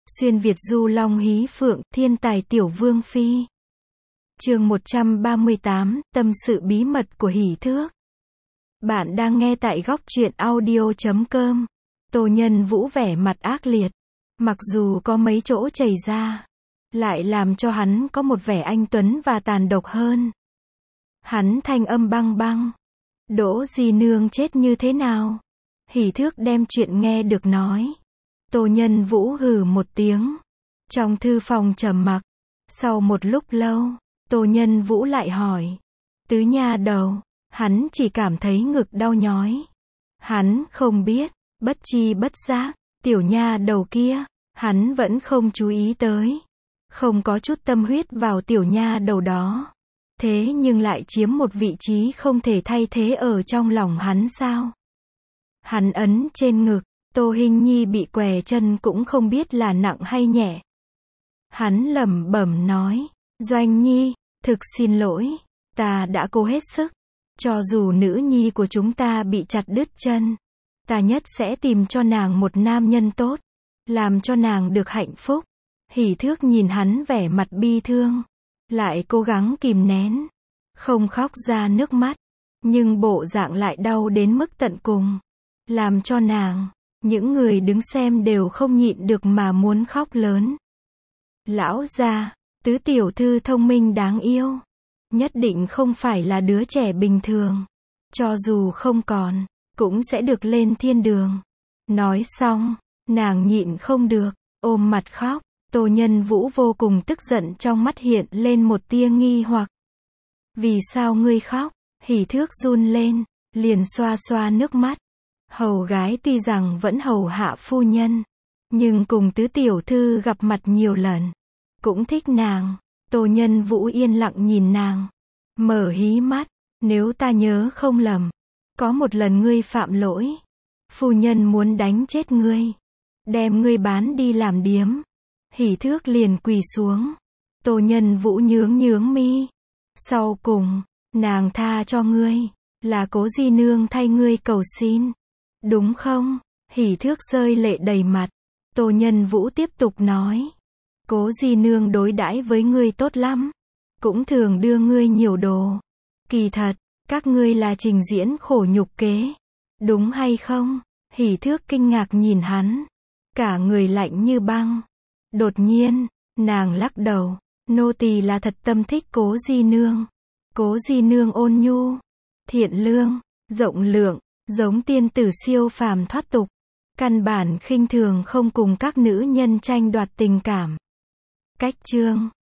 Xuyên Việt du long hí phượng, thiên tài tiểu vương phi. Chương 138, tâm sự bí mật của Hỷ Thước. Bạn đang nghe tại góc truyện audio.com. Tô Nhân Vũ vẻ mặt ác liệt, mặc dù có mấy chỗ chảy ra, lại làm cho hắn có một vẻ anh tuấn và tàn độc hơn. Hắn thanh âm băng băng. Đỗ Di Nương chết như thế nào? Hỷ Thước đem chuyện nghe được nói. Tô Nhân Vũ hừ một tiếng. Trong thư phòng trầm mặc. Sau một lúc lâu, Tô Nhân Vũ lại hỏi. Tứ nha đầu, hắn chỉ cảm thấy ngực đau nhói. Hắn không biết, bất chi bất giác, tiểu nha đầu kia, hắn vẫn không chú ý tới. Không có chút tâm huyết vào tiểu nha đầu đó. Thế nhưng lại chiếm một vị trí không thể thay thế ở trong lòng hắn sao? Hắn ấn trên ngực, Tô Hinh Nhi bị què chân cũng không biết là nặng hay nhẹ. Hắn lẩm bẩm nói, Doanh Nhi, thực xin lỗi, ta đã cố hết sức. Cho dù nữ nhi của chúng ta bị chặt đứt chân, ta nhất sẽ tìm cho nàng một nam nhân tốt, làm cho nàng được hạnh phúc. Hỷ Thước nhìn hắn vẻ mặt bi thương, lại cố gắng kìm nén, không khóc ra nước mắt, nhưng bộ dạng lại đau đến mức tận cùng, làm cho nàng, những người đứng xem đều không nhịn được mà muốn khóc lớn. Lão gia, tứ tiểu thư thông minh đáng yêu, nhất định không phải là đứa trẻ bình thường, cho dù không còn, cũng sẽ được lên thiên đường. Nói xong, nàng nhịn không được, ôm mặt khóc. Tô Nhân Vũ vô cùng tức giận, trong mắt hiện lên một tia nghi hoặc. Vì sao ngươi khóc? Hỷ Thước run lên, liền xoa xoa nước mắt. Hầu gái tuy rằng vẫn hầu hạ phu nhân, nhưng cùng tứ tiểu thư gặp mặt nhiều lần, cũng thích nàng. Tô Nhân Vũ yên lặng nhìn nàng, mở hí mắt. Nếu ta nhớ không lầm, có một lần ngươi phạm lỗi, phu nhân muốn đánh chết ngươi, đem ngươi bán đi làm điếm. Hỷ Thước liền quỳ xuống. Tô Nhân Vũ nhướng nhướng mi. Sau cùng, nàng tha cho ngươi, là Cố Di Nương thay ngươi cầu xin, đúng không? Hỷ Thước rơi lệ đầy mặt. Tô Nhân Vũ tiếp tục nói, Cố Di Nương đối đãi với ngươi tốt lắm, cũng thường đưa ngươi nhiều đồ. Kỳ thật, các ngươi là trình diễn khổ nhục kế, đúng hay không? Hỷ Thước kinh ngạc nhìn hắn, cả người lạnh như băng. Đột nhiên, nàng lắc đầu, nô tỳ là thật tâm thích Cố Di Nương. Cố Di Nương ôn nhu, thiện lương, rộng lượng, giống tiên tử siêu phàm thoát tục, căn bản khinh thường không cùng các nữ nhân tranh đoạt tình cảm. Cách chương